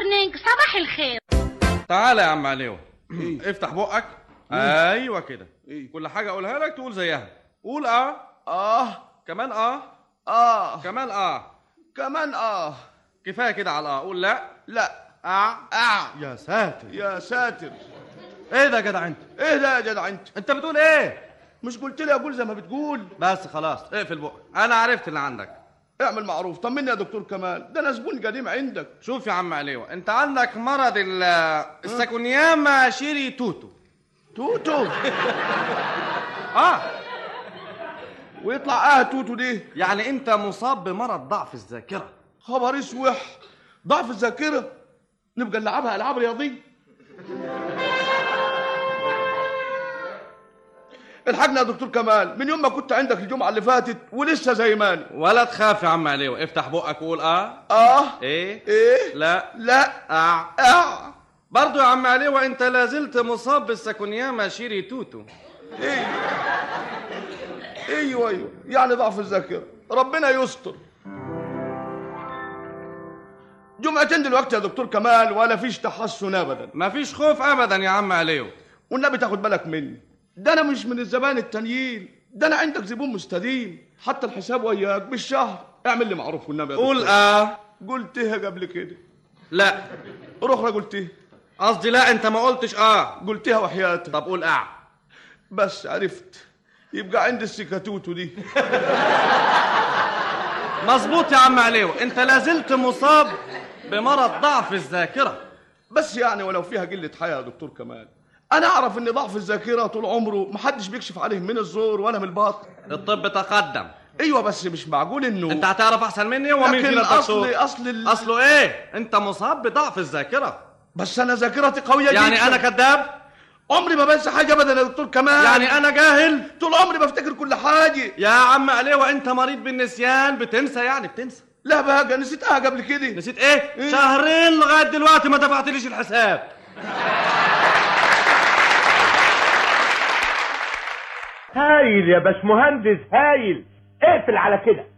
مورنينج، صباح الخير. تعالى يا عم عليو. افتح بقك. ايوه كده. كل حاجه اقولها لك تقول زيها. قول كمان كمان كمان كفايه كده على قول لا. يا ساتر يا ساتر. ايه ده يا جدع انت؟ ايه ده يا جدع انت بتقول ايه؟ مش قلت لي اقول زي ما بتقول؟ بس خلاص اقفل بقك، انا عرفت اللي عندك. اعمل معروف، طمني يا دكتور كمال، ده انا زبون قديم عندك. شوف يا عم عليو، انت عندك مرض الساكونياما شيري توتو. ويطلع توتو دي؟ يعني انت مصاب بمرض ضعف الذاكره. خبر اسوح، ضعف الذاكره؟ نبقى نلعبها العاب رياضيه. الحقنا يا دكتور كمال، من يوم ما كنت عندك الجمعه اللي فاتت ولسه زي ما انا. ولا تخاف يا عم عليو، افتح بقك وقول ايه لا برضو يا عم عليو، انت لازلت مصاب بالساكونياما شيري توتو. ايوه يعني ضعف الذاكره، ربنا يستر. جمعتين دلوقتي يا دكتور كمال ولا فيش تحسن ابدا. مفيش خوف ابدا يا عم عليو. والنبي تاخد بالك مني، ده انا مش من الزبائن التانيين، ده انا عندك زبون مستديم، حتى الحساب وياك بالشهر. اعمل لي معروف والنبي يا دكتور. قول قلتها قبل كده. لا اخرى قلتها. قصدي لا، انت ما قلتش قلتها وحياتك. طب قول بس عرفت، يبقى عندي السكاتوتو دي. مظبوط يا عم عليو، انت لازلت مصاب بمرض ضعف الذاكره. بس يعني ولو فيها قله حياه يا دكتور كمال، انا اعرف ان ضعف الذاكره طول عمره محدش بيكشف عليه من الزور ولا من الباطن. الطب تقدم. ايوه بس مش معقول انه انت هتعرف احسن مني. ومين فينا الدكتور؟ اصل ايه؟ انت مصاب بضعف الذاكره. بس انا ذاكرتي قويه جدا. يعني انا كذاب؟ عمري ما بنسى حاجه ابدا يا دكتور كمال. يعني انا جاهل؟ طول عمري بفتكر كل حاجه يا عم عليوه، انت مريض بالنسيان، بتنسى يعني بتنسى. لا بقى نسيتها قبل كده. نسيت ايه؟ شهرين لغايه دلوقتي ما دفعتليش الحساب. هايل يا باشمهندس هايل، اقفل على كده.